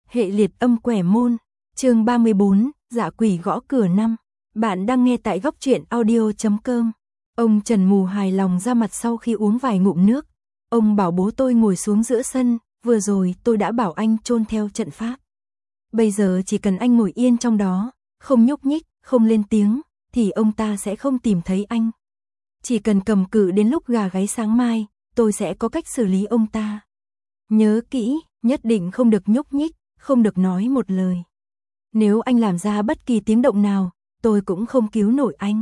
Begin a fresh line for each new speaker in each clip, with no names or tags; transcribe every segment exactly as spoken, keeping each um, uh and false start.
Hệ liệt âm quẻ môn, chương ba mươi bốn, dạ quỷ gõ cửa năm. Bạn đang nghe tại góc truyện audio chấm com. Ông Trần Mù hài lòng ra mặt sau khi uống vài ngụm nước. Ông bảo bố tôi ngồi xuống giữa sân, vừa rồi tôi đã bảo anh chôn theo trận pháp. Bây giờ chỉ cần anh ngồi yên trong đó, không nhúc nhích, không lên tiếng, thì ông ta sẽ không tìm thấy anh. Chỉ cần cầm cự đến lúc gà gáy sáng mai, tôi sẽ có cách xử lý ông ta. Nhớ kỹ, nhất định không được nhúc nhích, không được nói một lời. Nếu anh làm ra bất kỳ tiếng động nào, tôi cũng không cứu nổi anh.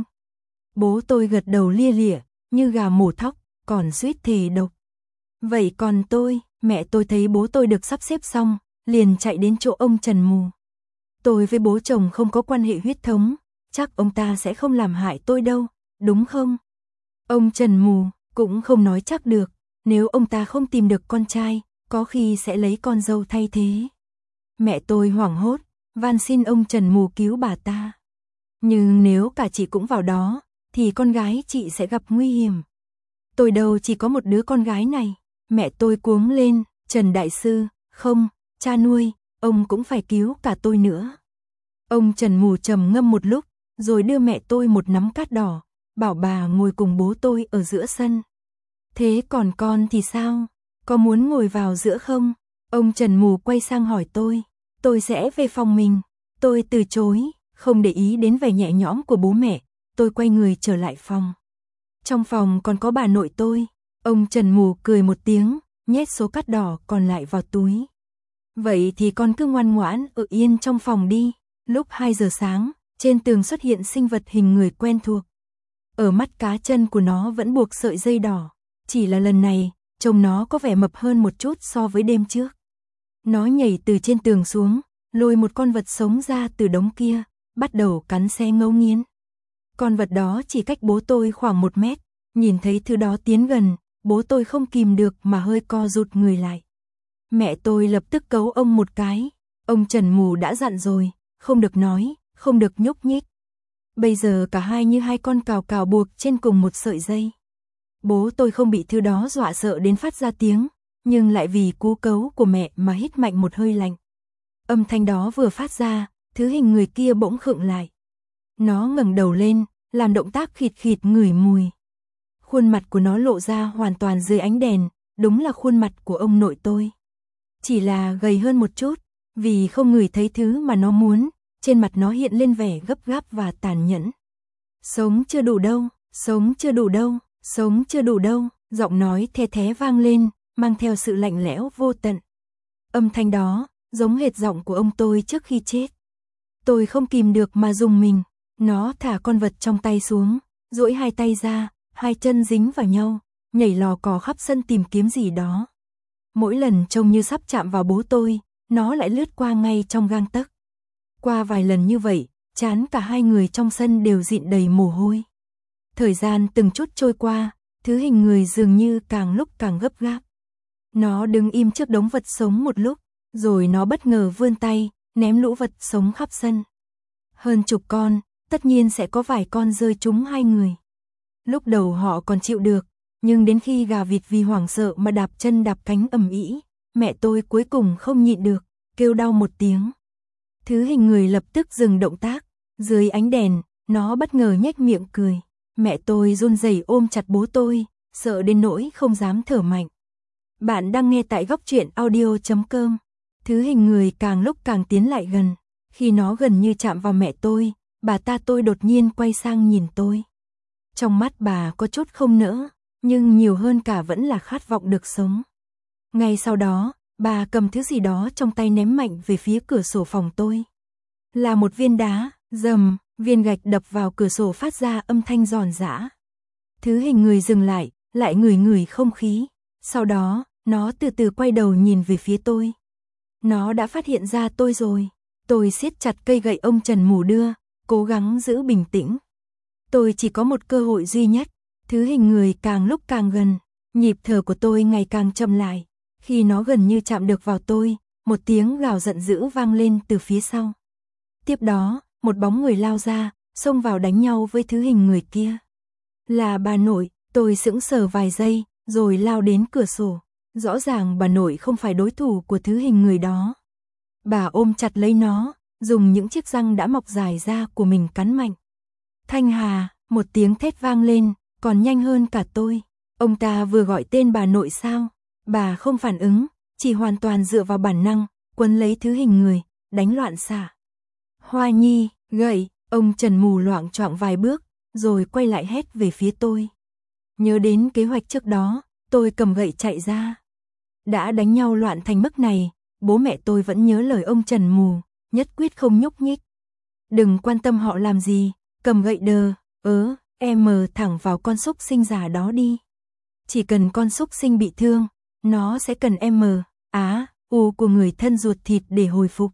Bố tôi gật đầu lia lịa, như gà mổ thóc, còn suýt thì độc. Vậy còn tôi, mẹ tôi thấy bố tôi được sắp xếp xong, liền chạy đến chỗ ông Trần Mù. Tôi với bố chồng không có quan hệ huyết thống, chắc ông ta sẽ không làm hại tôi đâu, đúng không? Ông Trần Mù cũng không nói chắc được, nếu ông ta không tìm được con trai, có khi sẽ lấy con dâu thay thế. Mẹ tôi hoảng hốt, van xin ông Trần Mù cứu bà ta. Nhưng nếu cả chị cũng vào đó, thì con gái chị sẽ gặp nguy hiểm. Tôi đâu chỉ có một đứa con gái này. Mẹ tôi cuống lên, Trần Đại Sư, không, cha nuôi, ông cũng phải cứu cả tôi nữa. Ông Trần Mù trầm ngâm một lúc, rồi đưa mẹ tôi một nắm cát đỏ, bảo bà ngồi cùng bố tôi ở giữa sân. Thế còn con thì sao? Có muốn ngồi vào giữa không? Ông Trần Mù quay sang hỏi tôi. Tôi sẽ về phòng mình. Tôi từ chối, không để ý đến vẻ nhẹ nhõm của bố mẹ. Tôi quay người trở lại phòng. Trong phòng còn có bà nội tôi. Ông Trần Mù cười một tiếng, nhét số cát đỏ còn lại vào túi. Vậy thì con cứ ngoan ngoãn ở yên trong phòng đi. Lúc hai giờ sáng, trên tường xuất hiện sinh vật hình người quen thuộc. Ở mắt cá chân của nó vẫn buộc sợi dây đỏ. Chỉ là lần này, trông nó có vẻ mập hơn một chút so với đêm trước. Nó nhảy từ trên tường xuống, lôi một con vật sống ra từ đống kia, bắt đầu cắn xé ngấu nghiến. Con vật đó chỉ cách bố tôi khoảng một mét, nhìn thấy thứ đó tiến gần, bố tôi không kìm được mà hơi co rụt người lại. Mẹ tôi lập tức cấu ông một cái, ông Trần Mù đã dặn rồi, không được nói, không được nhúc nhích. Bây giờ cả hai như hai con cào cào buộc trên cùng một sợi dây. Bố tôi không bị thứ đó dọa sợ đến phát ra tiếng, nhưng lại vì cú cấu của mẹ mà hít mạnh một hơi lạnh. Âm thanh đó vừa phát ra, thứ hình người kia bỗng khựng lại. Nó ngẩng đầu lên, làm động tác khịt khịt ngửi mùi. Khuôn mặt của nó lộ ra hoàn toàn dưới ánh đèn, đúng là khuôn mặt của ông nội tôi. Chỉ là gầy hơn một chút, vì không ngửi thấy thứ mà nó muốn, trên mặt nó hiện lên vẻ gấp gáp và tàn nhẫn. Sống chưa đủ đâu, sống chưa đủ đâu, sống chưa đủ đâu, giọng nói the thé vang lên, mang theo sự lạnh lẽo vô tận. Âm thanh đó, giống hệt giọng của ông tôi trước khi chết. Tôi không kìm được mà rùng mình, nó thả con vật trong tay xuống, duỗi hai tay ra, hai chân dính vào nhau, nhảy lò cò khắp sân tìm kiếm gì đó. Mỗi lần trông như sắp chạm vào bố tôi, nó lại lướt qua ngay trong gang tấc. Qua vài lần như vậy, trán cả hai người trong sân đều dịn đầy mồ hôi. Thời gian từng chút trôi qua, thứ hình người dường như càng lúc càng gấp gáp. Nó đứng im trước đống vật sống một lúc, rồi nó bất ngờ vươn tay, ném lũ vật sống khắp sân. Hơn chục con, tất nhiên sẽ có vài con rơi trúng hai người. Lúc đầu họ còn chịu được, nhưng đến khi gà vịt vì hoảng sợ mà đạp chân đạp cánh ầm ĩ, mẹ tôi cuối cùng không nhịn được, kêu đau một tiếng. Thứ hình người lập tức dừng động tác, dưới ánh đèn, nó bất ngờ nhếch miệng cười. Mẹ tôi run rẩy ôm chặt bố tôi, sợ đến nỗi không dám thở mạnh. Bạn đang nghe tại góc truyện audio chấm com. Thứ hình người càng lúc càng tiến lại gần. Khi nó gần như chạm vào mẹ tôi, bà ta tôi đột nhiên quay sang nhìn tôi. Trong mắt bà có chút không nỡ, nhưng nhiều hơn cả vẫn là khát vọng được sống. Ngay sau đó, bà cầm thứ gì đó trong tay ném mạnh về phía cửa sổ phòng tôi. Là một viên đá, rầm, viên gạch đập vào cửa sổ phát ra âm thanh giòn giã. Thứ hình người dừng lại, lại ngửi ngửi không khí. Sau đó, nó từ từ quay đầu nhìn về phía tôi. Nó đã phát hiện ra tôi rồi. Tôi siết chặt cây gậy ông Trần Mù đưa, cố gắng giữ bình tĩnh. Tôi chỉ có một cơ hội duy nhất. Thứ hình người càng lúc càng gần, nhịp thở của tôi ngày càng chậm lại. Khi nó gần như chạm được vào tôi, một tiếng gào giận dữ vang lên từ phía sau. Tiếp đó, một bóng người lao ra, xông vào đánh nhau với thứ hình người kia. Là bà nội, tôi sững sờ vài giây, rồi lao đến cửa sổ. Rõ ràng bà nội không phải đối thủ của thứ hình người đó. Bà ôm chặt lấy nó, dùng những chiếc răng đã mọc dài ra của mình cắn mạnh. Thanh Hà, một tiếng thét vang lên, còn nhanh hơn cả tôi. Ông ta vừa gọi tên bà nội sao? Bà không phản ứng, chỉ hoàn toàn dựa vào bản năng, quấn lấy Thứ Hình Người, đánh loạn xạ. Hoa Nhi, gậy, ông Trần mù loạng choạng vài bước, rồi quay lại hét về phía tôi. Nhớ đến kế hoạch trước đó, tôi cầm gậy chạy ra. Đã đánh nhau loạn thành mức này, bố mẹ tôi vẫn nhớ lời ông Trần mù, nhất quyết không nhúc nhích. Đừng quan tâm họ làm gì, cầm gậy đờ, ớ, em mờ thẳng vào con súc sinh già đó đi. Chỉ cần con súc sinh bị thương, nó sẽ cần em mờ, á, u của người thân ruột thịt để hồi phục.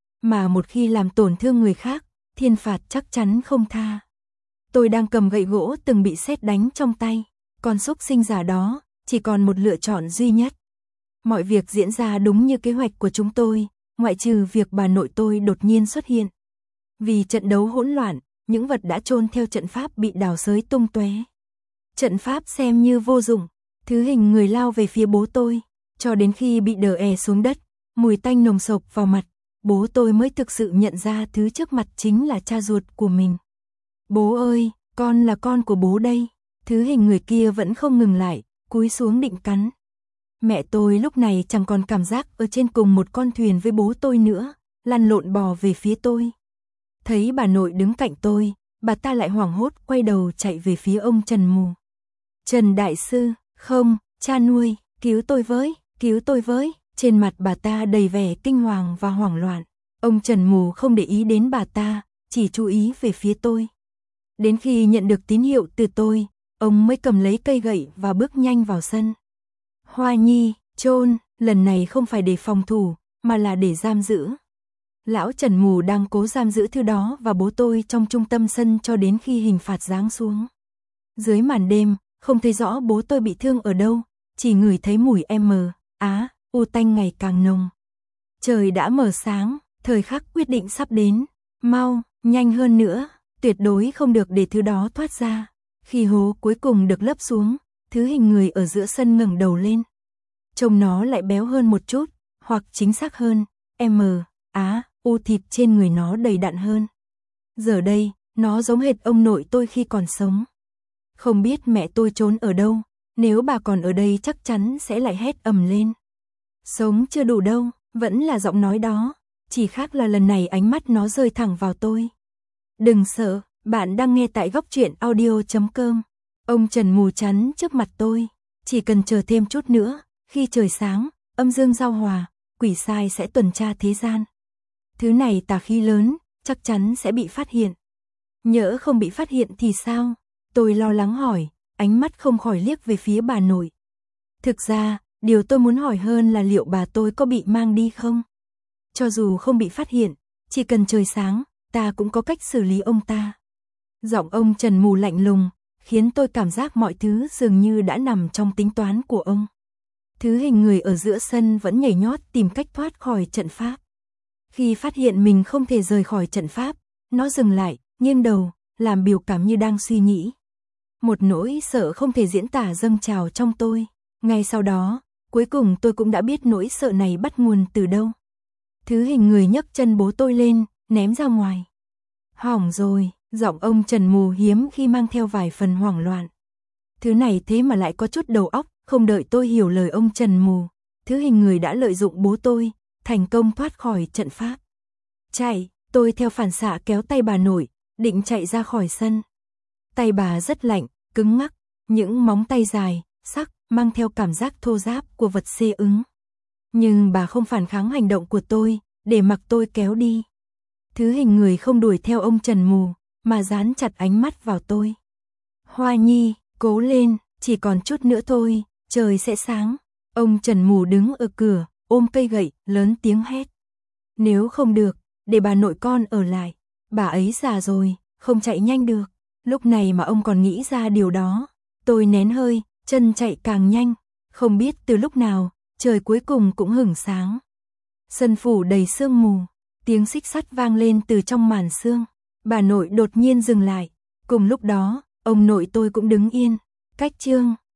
Mà một khi làm tổn thương người khác, thiên phạt chắc chắn không tha. Tôi đang cầm gậy gỗ từng bị sét đánh trong tay, con súc sinh già đó, chỉ còn một lựa chọn duy nhất. Mọi việc diễn ra đúng như kế hoạch của chúng tôi, ngoại trừ việc bà nội tôi đột nhiên xuất hiện. Vì trận đấu hỗn loạn, những vật đã chôn theo trận pháp bị đào xới tung tóe. Trận pháp xem như vô dụng, Thứ Hình Người lao về phía bố tôi, cho đến khi bị đờ è xuống đất, mùi tanh nồng sộc vào mặt, bố tôi mới thực sự nhận ra thứ trước mặt chính là cha ruột của mình. Bố ơi, con là con của bố đây. Thứ Hình Người kia vẫn không ngừng lại, cúi xuống định cắn. Mẹ tôi lúc này chẳng còn cảm giác ở trên cùng một con thuyền với bố tôi nữa, lăn lộn bò về phía tôi. Thấy bà nội đứng cạnh tôi, bà ta lại hoảng hốt quay đầu chạy về phía ông Trần mù. Trần đại sư, không, cha nuôi, cứu tôi với, cứu tôi với. Trên mặt bà ta đầy vẻ kinh hoàng và hoảng loạn. Ông Trần mù không để ý đến bà ta, chỉ chú ý về phía tôi. Đến khi nhận được tín hiệu từ tôi, ông mới cầm lấy cây gậy và bước nhanh vào sân. Hoa Nhi, chôn, lần này không phải để phòng thủ, mà là để giam giữ. Lão Trần mù đang cố giam giữ thứ đó và bố tôi trong trung tâm sân cho đến khi hình phạt giáng xuống. Dưới màn đêm, không thấy rõ bố tôi bị thương ở đâu, chỉ ngửi thấy mùi em mờ, á, u tanh ngày càng nồng. Trời đã mở sáng, thời khắc quyết định sắp đến. Mau, nhanh hơn nữa, tuyệt đối không được để thứ đó thoát ra. Khi hố cuối cùng được lấp xuống, Thứ Hình Người ở giữa sân ngẩng đầu lên. Trông nó lại béo hơn một chút, hoặc chính xác hơn, em, á, u thịt trên người nó đầy đặn hơn. Giờ đây, nó giống hệt ông nội tôi khi còn sống. Không biết mẹ tôi trốn ở đâu, nếu bà còn ở đây chắc chắn sẽ lại hét ầm lên. Sống chưa đủ đâu, vẫn là giọng nói đó, chỉ khác là lần này ánh mắt nó rơi thẳng vào tôi. Đừng sợ, bạn đang nghe tại góc truyện audio chấm com. Ông Trần mù chắn trước mặt tôi, chỉ cần chờ thêm chút nữa, khi trời sáng, âm dương giao hòa, quỷ sai sẽ tuần tra thế gian. Thứ này tà khí lớn, chắc chắn sẽ bị phát hiện. Nhỡ không bị phát hiện thì sao? Tôi lo lắng hỏi, ánh mắt không khỏi liếc về phía bà nội. Thực ra, điều tôi muốn hỏi hơn là liệu bà tôi có bị mang đi không? Cho dù không bị phát hiện, chỉ cần trời sáng, ta cũng có cách xử lý ông ta. Giọng ông Trần mù lạnh lùng, khiến tôi cảm giác mọi thứ dường như đã nằm trong tính toán của ông. Thứ Hình Người ở giữa sân vẫn nhảy nhót tìm cách thoát khỏi trận pháp. Khi phát hiện mình không thể rời khỏi trận pháp, nó dừng lại, nghiêng đầu, làm biểu cảm như đang suy nghĩ. Một nỗi sợ không thể diễn tả dâng trào trong tôi. Ngay sau đó, cuối cùng tôi cũng đã biết nỗi sợ này bắt nguồn từ đâu. Thứ Hình Người nhấc chân bố tôi lên, ném ra ngoài. Hỏng rồi, giọng ông Trần mù hiếm khi mang theo vài phần hoảng loạn. Thứ này thế mà lại có chút đầu óc, không đợi tôi hiểu lời ông Trần mù. Thứ Hình Người đã lợi dụng bố tôi, thành công thoát khỏi trận pháp. Chạy, tôi theo phản xạ kéo tay bà nội, định chạy ra khỏi sân. Tay bà rất lạnh, cứng ngắc, những móng tay dài, sắc, mang theo cảm giác thô ráp của vật xê ứng. Nhưng bà không phản kháng hành động của tôi, để mặc tôi kéo đi. Thứ Hình Người không đuổi theo ông Trần mù, mà dán chặt ánh mắt vào tôi. Hoa Nhi, cố lên, chỉ còn chút nữa thôi, trời sẽ sáng. Ông Trần mù đứng ở cửa, ôm cây gậy, lớn tiếng hét. Nếu không được, để bà nội con ở lại. Bà ấy già rồi, không chạy nhanh được. Lúc này mà ông còn nghĩ ra điều đó. Tôi nén hơi, chân chạy càng nhanh. Không biết từ lúc nào, trời cuối cùng cũng hửng sáng. Sân phủ đầy sương mù, tiếng xích sắt vang lên từ trong màn sương. Bà nội đột nhiên dừng lại. Cùng lúc đó, ông nội tôi cũng đứng yên. Cách chương,